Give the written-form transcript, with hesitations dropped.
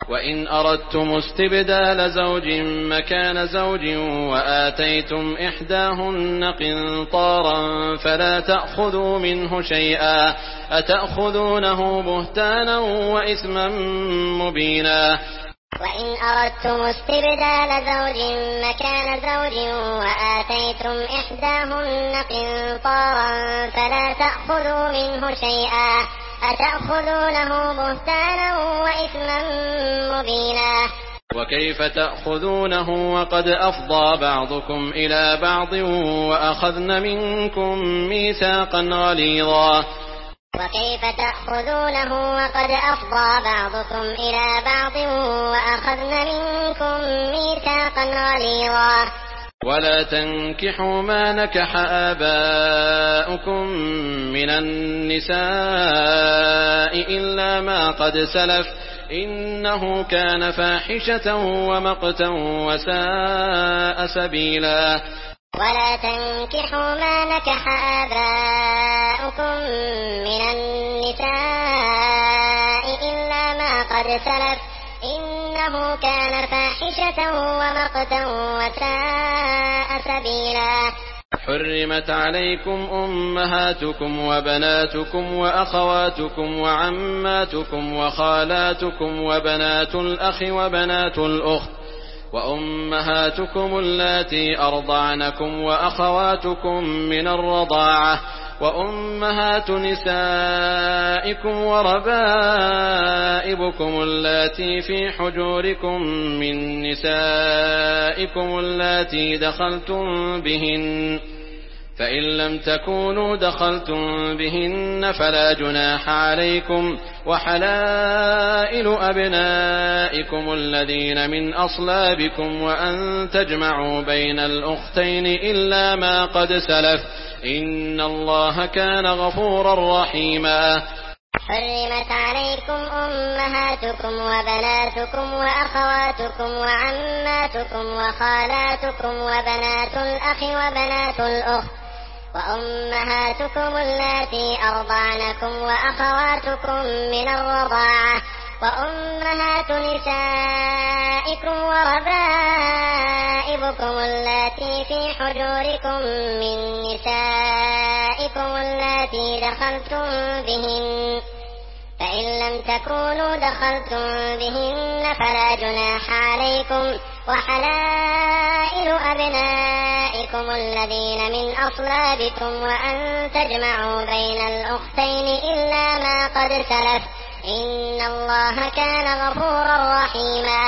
وإن أردتم استبدال زوج مكان زوج وآتيتم إحداهن قنطارا فلا تأخذوا منه شيئا أتأخذونه بهتانا وإثما مبينا. وإن أردتم استبدال زوج مكان زوج وآتيتم إحداهن قنطارا فلا تأخذوا منه شيئا أتأخذونه بهتانا وإثما مبينا. وكيف تأخذونه وقد أفضى بعضكم إلى بعض وأخذن منكم ميثاقا غليظا. وكيف تأخذونه وقد أفضى بعضكم إلى بعض وأخذن منكم ميثاقا غليظا. ولا تنكحوا ما نكح آباؤكم من النساء إلا ما قد سلف إنه كان فاحشة ومقتا وساء سبيلا. ولا تنكحوا ما نكح آباؤكم من النساء إلا ما قد سلف إنه كان فاحشة ومقتا وساء سبيلا. حرمت عليكم أمهاتكم وبناتكم وأخواتكم وعماتكم وخالاتكم وبنات الأخ وبنات الأخت وأمهاتكم اللاتي أرضعنكم وأخواتكم من الرضاعة وأمهات نسائكم وربائبكم اللاتي في حجوركم من نسائكم اللاتي دخلتم بهن فإن لم تكونوا دخلتم بهن فلا جناح عليكم وحلائل أبنائكم الذين من أصلابكم وأن تجمعوا بين الأختين إلا ما قد سلف إن الله كان غفورا رحيما. حرمت عليكم أمهاتكم وبناتكم وأخواتكم وعماتكم وخالاتكم وبنات الأخ وبنات الأخت وأمهاتكم اللاتي أرضعنكم وأخواتكم من الرضاعة وأمهات نسائكم وربائبكم اللاتي في حجوركم من نسائكم اللاتي دخلتم بهن فإن لم تكونوا دخلتم بهن فلا جناح عليكم وحلائل أبنائكم الذين من أصلابكم وأن تجمعوا بين الأختين إلا ما قد سلف إن الله كان غفورا رحيما.